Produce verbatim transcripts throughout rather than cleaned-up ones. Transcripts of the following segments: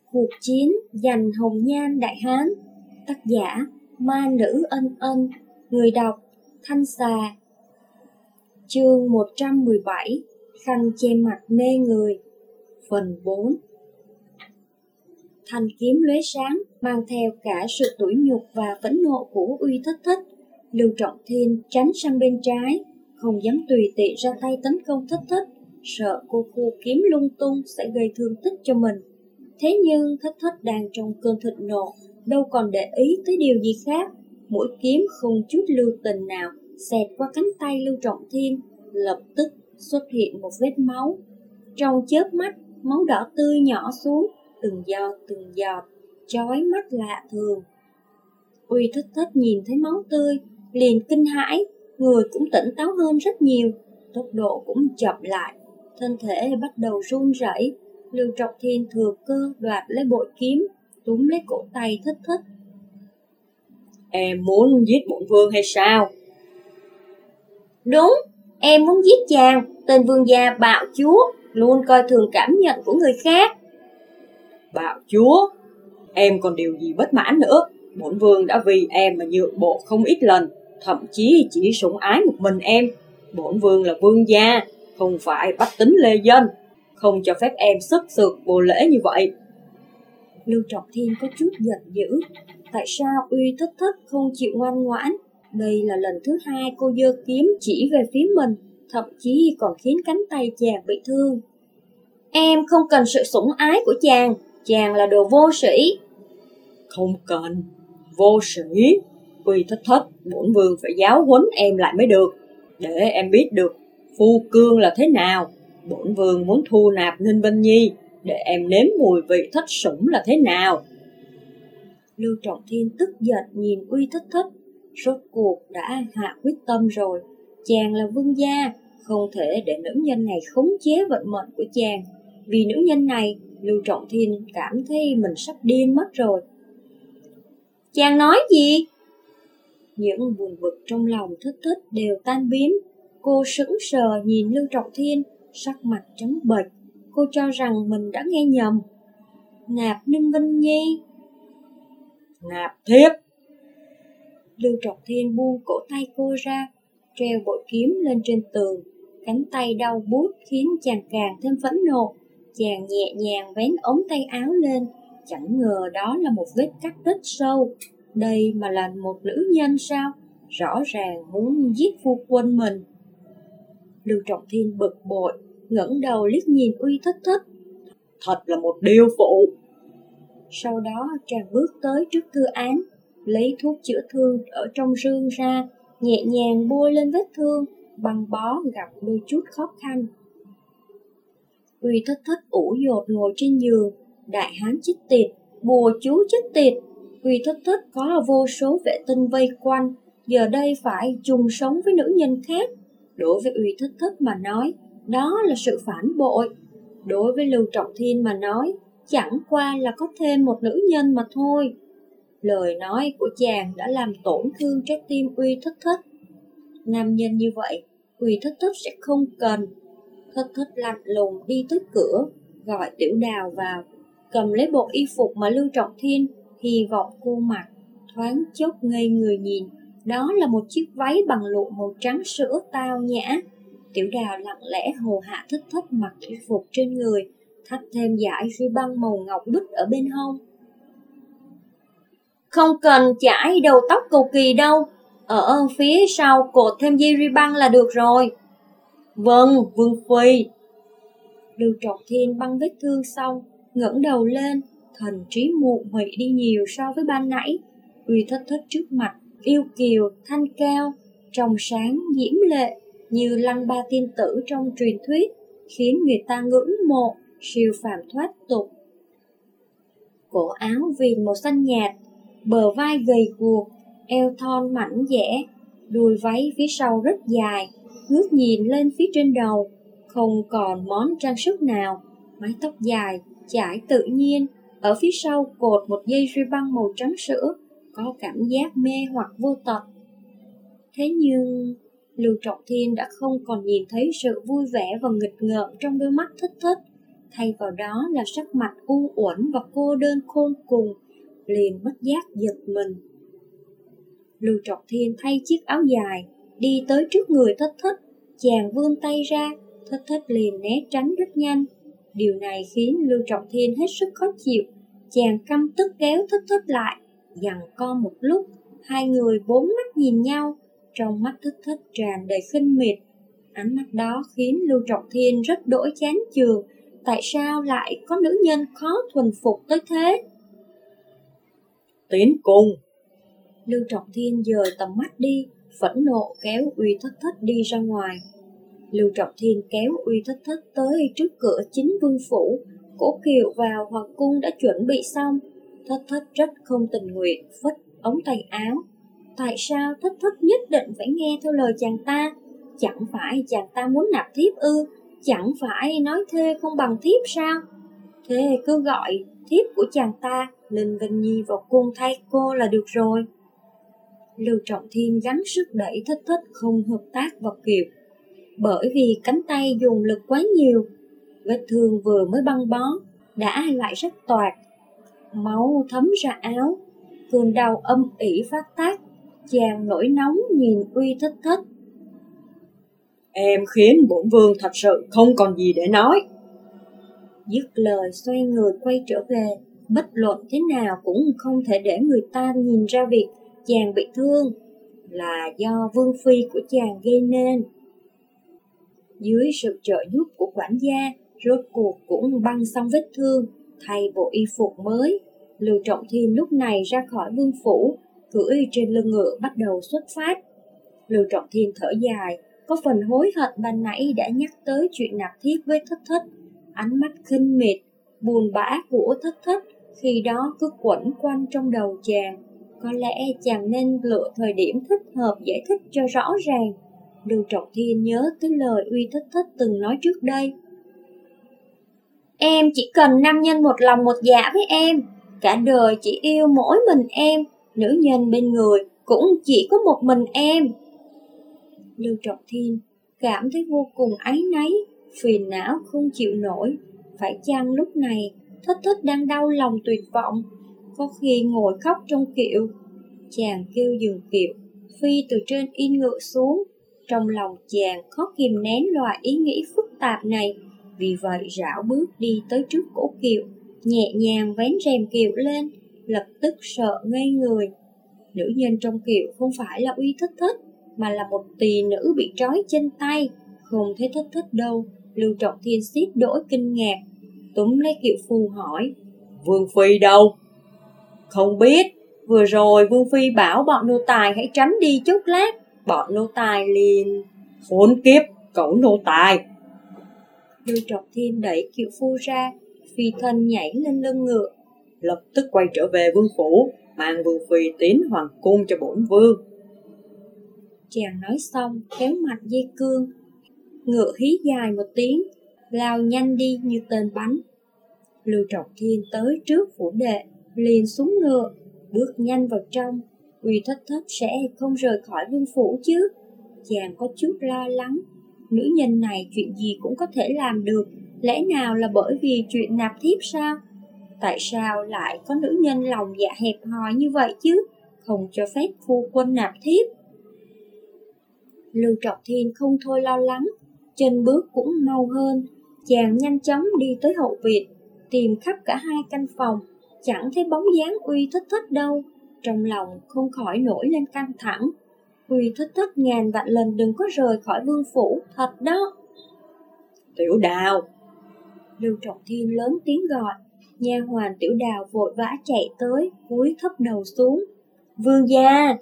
Cuộc chiến giành hồng nhan Đại Hán. Tác giả Ma Nữ Ân Ân. Người đọc Thanh Xà. Chương một trăm mười bảy. Khăn che mặt mê người. Phần bốn. Thanh kiếm lóe sáng, mang theo cả sự tủi nhục và phẫn nộ của Uy Thất Thất. Lưu Trọng Thiên tránh sang bên trái, không dám tùy tiện ra tay tấn công Thất Thất, sợ cô khu kiếm lung tung sẽ gây thương tích cho mình. Thế nhưng Thất Thất đang trong cơn thịnh nộ, đâu còn để ý tới điều gì khác. Mũi kiếm không chút lưu tình nào xẹt qua cánh tay Lưu Trọng Thiên, lập tức xuất hiện một vết máu. Trong chớp mắt, máu đỏ tươi nhỏ xuống, từng giọt từng giọt, chói mắt lạ thường. Uy Thất Thất nhìn thấy máu tươi, liền kinh hãi, người cũng tỉnh táo hơn rất nhiều, tốc độ cũng chậm lại, thân thể bắt đầu run rẩy. Lưu Trọng Thiên thừa cơ đoạt lấy bội kiếm, túm lấy cổ tay Thất Thất. Em muốn giết bổn vương hay sao? Đúng, em muốn giết chàng, tên vương gia bạo chúa, luôn coi thường cảm nhận của người khác. Bạo chúa? Em còn điều gì bất mãn nữa? Bổn vương đã vì em mà nhượng bộ không ít lần, thậm chí chỉ sủng ái một mình em. Bổn vương là vương gia, không phải bách tính lê dân, không cho phép em sức sược vô lễ như vậy. Lưu Trọng Thiên có chút giận dữ. Tại sao Uy Thất Thất không chịu ngoan ngoãn? Đây là lần thứ hai cô giơ kiếm chỉ về phía mình, thậm chí còn khiến cánh tay chàng bị thương. Em không cần sự sủng ái của chàng, chàng là đồ vô sĩ. Không cần, vô sĩ. Uy Thất Thất, bổn vương phải giáo huấn em lại mới được, để em biết được phu cương là thế nào. Bổn vương muốn thu nạp Ninh Vân Nhi, để em nếm mùi vị thất sủng là thế nào. Lưu Trọng Thiên tức giận nhìn Uy Thất Thất, rốt cuộc đã hạ quyết tâm rồi. Chàng là vương gia, không thể để nữ nhân này khống chế vận mệnh của chàng. Vì nữ nhân này, Lưu Trọng Thiên cảm thấy mình sắp điên mất rồi. Chàng nói gì? Những buồn bực trong lòng Thất Thất đều tan biến. Cô sững sờ nhìn Lưu Trọng Thiên, sắc mặt trắng bệch. Cô cho rằng mình đã nghe nhầm. Nạp Ninh Vân Nhi. Nạp thiếp. Lưu Trọng Thiên buông cổ tay cô ra, treo bội kiếm lên trên tường. Cánh tay đau buốt khiến chàng càng thêm phẫn nộ. Chàng nhẹ nhàng vén ống tay áo lên, chẳng ngờ đó là một vết cắt rất sâu. Đây mà là một nữ nhân sao? Rõ ràng muốn giết phu quân mình. Lưu Trọng Thiên bực bội, ngẩng đầu liếc nhìn Uy Thất Thất. Thật là một điêu phụ. Sau đó chàng bước tới trước thư án, lấy thuốc chữa thương ở trong rương ra, nhẹ nhàng bôi lên vết thương, băng bó gặp đôi chút khó khăn. Uy Thất Thất ủ dột ngồi trên giường, đại hán chết tiệt, bùa chú chết tiệt. Uy Thất Thất có vô số vệ tinh vây quanh, giờ đây phải chung sống với nữ nhân khác. Đối với Uy Thất Thất mà nói, đó là sự phản bội. Đối với Lưu Trọng Thiên mà nói, chẳng qua là có thêm một nữ nhân mà thôi. Lời nói của chàng đã làm tổn thương trái tim Uy Thất Thất. Nam nhân như vậy, Uy Thất Thất sẽ không cần. Thất Thất lạnh lùng đi tới cửa, gọi Tiểu Đào vào, cầm lấy bộ y phục mà Lưu Trọng Thiên hy vọng cô mặc, thoáng chốc ngây người nhìn. Đó là một chiếc váy bằng lụa màu trắng sữa tao nhã. Tiểu Đào lặng lẽ hồ hạ Thất Thất mặc y phục trên người, thắt thêm dải ruy băng màu ngọc bích ở bên hông. Không cần chải đầu tóc cầu kỳ đâu, ở phía sau cột thêm dây ruy băng là được rồi. Vâng, vương phi. Lưu Trọng Thiên băng vết thương xong, ngẩng đầu lên, thần trí mụ mị đi nhiều so với ban nãy. Uy Thất Thất trước mặt, yêu kiều, thanh cao, trong sáng, diễm lệ, như lăng ba tiên tử trong truyền thuyết, khiến người ta ngưỡng mộ, siêu phàm thoát tục. Cổ áo viền màu xanh nhạt, bờ vai gầy guộc, eo thon mảnh dẻ, đuôi váy phía sau rất dài, ngước nhìn lên phía trên đầu, không còn món trang sức nào, mái tóc dài, chải tự nhiên, ở phía sau cột một dây ruy băng màu trắng sữa, có cảm giác mê hoặc vô tận. Thế nhưng, Lưu Trọng Thiên đã không còn nhìn thấy sự vui vẻ và nghịch ngợm trong đôi mắt Thất Thất, thay vào đó là sắc mặt u uẩn và cô đơn khôn cùng, liền bất giác giật mình. Lưu Trọng Thiên thay chiếc áo dài, đi tới trước người Thất Thất, chàng vươn tay ra, Thất Thất liền né tránh rất nhanh. Điều này khiến Lưu Trọng Thiên hết sức khó chịu, chàng căm tức kéo Thất Thất lại, giằng co một lúc, hai người bốn mắt nhìn nhau, trong mắt Thất Thất tràn đầy khinh miệt. Ánh mắt đó khiến Lưu Trọng Thiên rất đổi chán chường, tại sao lại có nữ nhân khó thuần phục tới thế? Tiến cung. Lưu Trọng Thiên dời tầm mắt đi, phẫn nộ kéo Uy Thất Thất đi ra ngoài. Lưu Trọng Thiên kéo Uy Thất Thất tới trước cửa chính vương phủ. Cố Kiều vào hoàng cung đã chuẩn bị xong. Thất Thất rất không tình nguyện phất ống tay áo. Tại sao Thất Thất nhất định phải nghe theo lời chàng ta? Chẳng phải chàng ta muốn nạp thiếp ư? Chẳng phải nói thê không bằng thiếp sao? Thế cứ gọi thiếp của chàng ta Ninh Vân Nhi vào cung thay cô là được rồi. Lưu Trọng Thiên gắng sức đẩy Thất Thất không hợp tác vào Kiều, bởi vì cánh tay dùng lực quá nhiều, vết thương vừa mới băng bó đã lại rất toạc, máu thấm ra áo, cơn đau âm ỉ phát tác. Chàng nổi nóng nhìn Uy Thất Thất. Em khiến bổn vương thật sự không còn gì để nói. Dứt lời xoay người quay trở về, bất luận thế nào cũng không thể để người ta nhìn ra việc chàng bị thương là do vương phi của chàng gây nên. Dưới sự trợ giúp của quản gia, rốt cuộc cũng băng xong vết thương, thay bộ y phục mới. Lưu Trọng Thiên lúc này ra khỏi vương phủ, cưỡi trên lưng ngựa bắt đầu xuất phát. Lưu Trọng Thiên thở dài, có phần hối hận ban nãy đã nhắc tới chuyện nạp thiếp với Thất Thất. Ánh mắt khinh miệt, buồn bã của Thất Thất khi đó cứ quẩn quanh trong đầu chàng. Có lẽ chàng nên lựa thời điểm thích hợp giải thích cho rõ ràng. Lưu Trọng Thiên nhớ tới lời Uy Thất Thất từng nói trước đây. Em chỉ cần nam nhân một lòng một dạ với em, cả đời chỉ yêu mỗi mình em, nữ nhân bên người cũng chỉ có một mình em. Lưu Trọng Thiên cảm thấy vô cùng áy náy, phiền não không chịu nổi. Phải chăng lúc này Thất Thất đang đau lòng tuyệt vọng, có khi ngồi khóc trong kiệu. Chàng kêu dừng kiệu, phi từ trên yên ngựa xuống. Trong lòng chàng khó kìm nén loại ý nghĩ phức tạp này, vì vậy rảo bước đi tới trước cổ kiệu, nhẹ nhàng vén rèm kiệu lên, lập tức sợ ngây người. Nữ nhân trong kiệu không phải là Uy Thất Thất, mà là một tỳ nữ bị trói chân tay, không thấy Thất Thất đâu. Lưu Trọng Thiên xiết đổi kinh ngạc, túm lấy kiệu phù hỏi: Vương phi đâu? Không biết, vừa rồi Vương phi bảo bọn nô tài hãy tránh đi chút lát, bọn nô tài liền... Khốn kiếp, cẩu nô tài! Lưu Trọng Thiên đẩy kiệu phu ra, phi thân nhảy lên lưng ngựa, lập tức quay trở về vương phủ, mang Vương phi tiến hoàng cung cho bổn vương. Chàng nói xong kéo mặt dây cương, ngựa hí dài một tiếng, lao nhanh đi như tên bắn. Lưu Trọng Thiên tới trước phủ đệ, liền xuống ngựa, bước nhanh vào trong. Uy Thất Thất sẽ không rời khỏi vương phủ chứ? Chàng có chút lo lắng. Nữ nhân này chuyện gì cũng có thể làm được, lẽ nào là bởi vì chuyện nạp thiếp sao? Tại sao lại có nữ nhân lòng dạ hẹp hòi như vậy chứ, không cho phép phu quân nạp thiếp? Lưu Trọng Thiên không thôi lo lắng, chân bước cũng mau hơn. Chàng nhanh chóng đi tới hậu viện, tìm khắp cả hai căn phòng, chẳng thấy bóng dáng Uy Thất Thất đâu. Trong lòng không khỏi nổi lên căng thẳng. Uy Thất Thất ngàn vạn lần đừng có rời khỏi vương phủ, thật đó. Tiểu Đào! Lưu Trọng Thiên lớn tiếng gọi. Nha hoàn Tiểu Đào vội vã chạy tới, cúi thấp đầu xuống. Vương gia!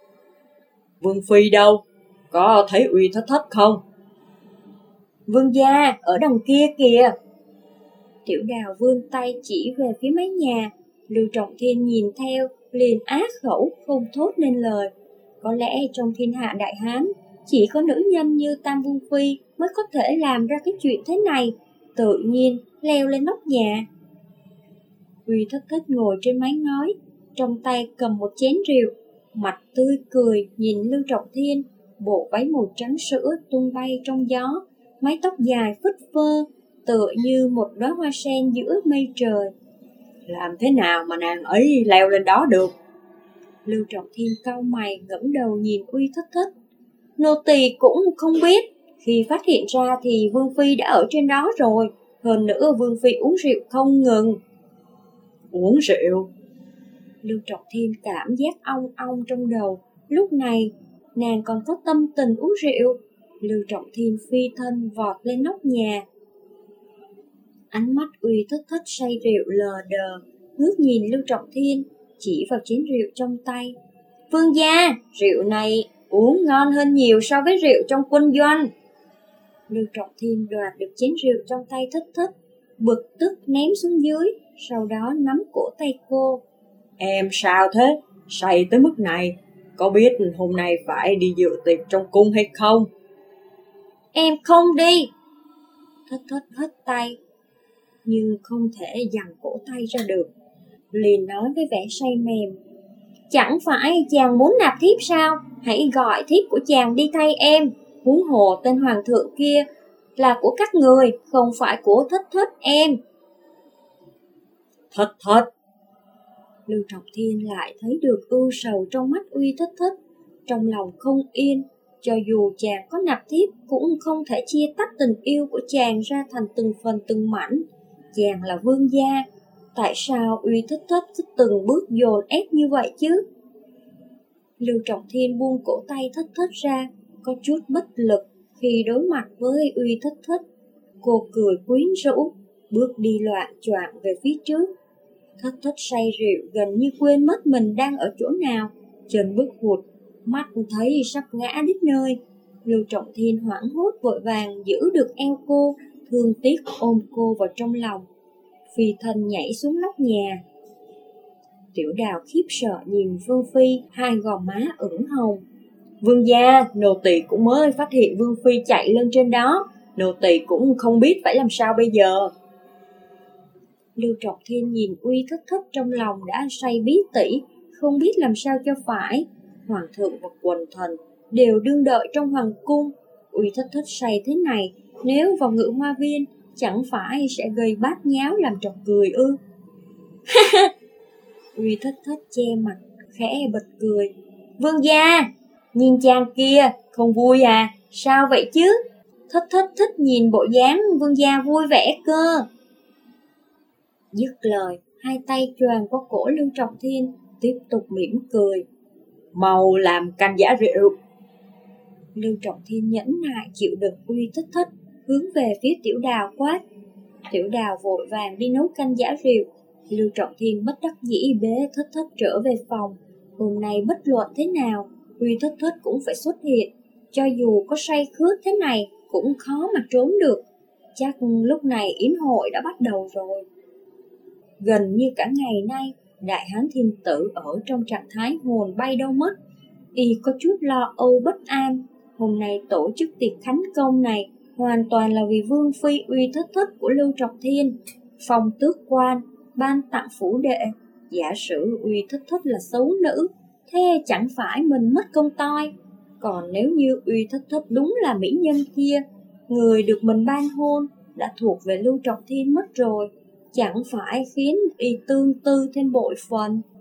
Vương phi đâu? Có thấy Uy Thất Thất không? Vương gia, ở đằng kia kìa. Tiểu Đào vươn tay chỉ về phía mái nhà. Lưu Trọng Thiên nhìn theo, liền á khẩu không thốt nên lời. Có lẽ trong thiên hạ đại hán, chỉ có nữ nhân như Tam Vương phi mới có thể làm ra cái chuyện thế này, tự nhiên leo lên nóc nhà. Uy Thất Thất ngồi trên mái ngói, trong tay cầm một chén rượu, mặt tươi cười nhìn Lưu Trọng Thiên. Bộ váy màu trắng sữa tung bay trong gió, mái tóc dài phất phơ, tựa như một đóa hoa sen giữa mây trời. Làm thế nào mà nàng ấy leo lên đó được? Lưu Trọng Thiên cau mày ngẩng đầu nhìn Uy Thất Thất. Nô tỳ cũng không biết, khi phát hiện ra thì Vương Phi đã ở trên đó rồi, hơn nữa Vương Phi uống rượu không ngừng. Uống rượu? Lưu Trọng Thiên cảm giác ong ong trong đầu, lúc này nàng còn có tâm tình uống rượu. Lưu Trọng Thiên phi thân vọt lên nóc nhà. Ánh mắt Uy Thất Thất say rượu lờ đờ, ngước nhìn Lưu Trọng Thiên, chỉ vào chén rượu trong tay. Vương gia, rượu này uống ngon hơn nhiều so với rượu trong quân doanh. Lưu Trọng Thiên đoạt được chén rượu trong tay Thất Thất, bực tức ném xuống dưới, sau đó nắm cổ tay cô. Em sao thế? Say tới mức này, có biết hôm nay phải đi dự tiệc trong cung hay không? Em không đi. Thất Thất hất tay, nhưng không thể giằng cổ tay ra được. Liền nói với vẻ say mềm. Chẳng phải chàng muốn nạp thiếp sao? Hãy gọi thiếp của chàng đi thay em. Huống hồ tên hoàng thượng kia là của các người, không phải của Thất Thất em. Thất Thất. Lưu Trọng Thiên lại thấy được ưu sầu trong mắt Uy Thất Thất, trong lòng không yên. Cho dù chàng có nạp thiếp cũng không thể chia tách tình yêu của chàng ra thành từng phần từng mảnh. Chàng là vương gia, tại sao Uy Thất Thất cứ từng bước dồn ép như vậy chứ? Lưu Trọng Thiên buông cổ tay Thất Thất ra, có chút bất lực khi đối mặt với Uy Thất Thất. Cô cười quyến rũ, bước đi loạn choạng về phía trước. Thất Thất say rượu gần như quên mất mình đang ở chỗ nào, chân bước hụt, mắt thấy sắp ngã đít nơi. Lưu Trọng Thiên hoảng hốt vội vàng giữ được eo cô, thương tiếc ôm cô vào trong lòng, phi thân nhảy xuống nóc nhà. Tiểu Đào khiếp sợ nhìn Vương Phi, hai gò má ửng hồng. Vương gia, nô tỳ cũng mới phát hiện Vương Phi chạy lên trên đó, nô tỳ cũng không biết phải làm sao bây giờ. Lưu Trọng Thiên nhìn Uy Thất Thất trong lòng đã say bí tỉ, không biết làm sao cho phải. Hoàng thượng và quần thần đều đương đợi trong hoàng cung. Uy Thất Thất say thế này, nếu vào Ngự Hoa Viên, chẳng phải sẽ gây bát nháo làm trò cười ư? Uy Thất Thất che mặt, khẽ bật cười. Vương gia, nhìn chàng kia, không vui à? Sao vậy chứ? Thất Thất thích nhìn bộ dáng vương gia vui vẻ cơ. Dứt lời, hai tay choàng qua cổ Lưu Trọng Thiên, tiếp tục mỉm cười. Mau làm canh giả rượu. Lưu Trọng Thiên nhẫn nại chịu đựng Uy Thất Thất, hướng về phía Tiểu Đào quát. Tiểu Đào vội vàng đi nấu canh giả rượu. Lưu Trọng Thiên bất đắc dĩ bế Thất Thất trở về phòng. Hôm nay bất luận thế nào, Uy Thất Thất cũng phải xuất hiện. Cho dù có say khướt thế này, cũng khó mà trốn được. Chắc lúc này yến hội đã bắt đầu rồi. Gần như cả ngày nay, Đại Hán Thiên Tử ở trong trạng thái hồn bay đâu mất. Y có chút lo âu bất an. Hôm nay tổ chức tiệc khánh công này hoàn toàn là vì Vương Phi Uy Thất Thất của Lưu Trọng Thiên. Phong tước quan, ban tặng phủ đệ. Giả sử Uy Thất Thất là xấu nữ, thế chẳng phải mình mất công toi. Còn nếu như Uy Thất Thất đúng là mỹ nhân kia, người được mình ban hôn, đã thuộc về Lưu Trọng Thiên mất rồi, chẳng phải khiến y tương tư thêm bội phần.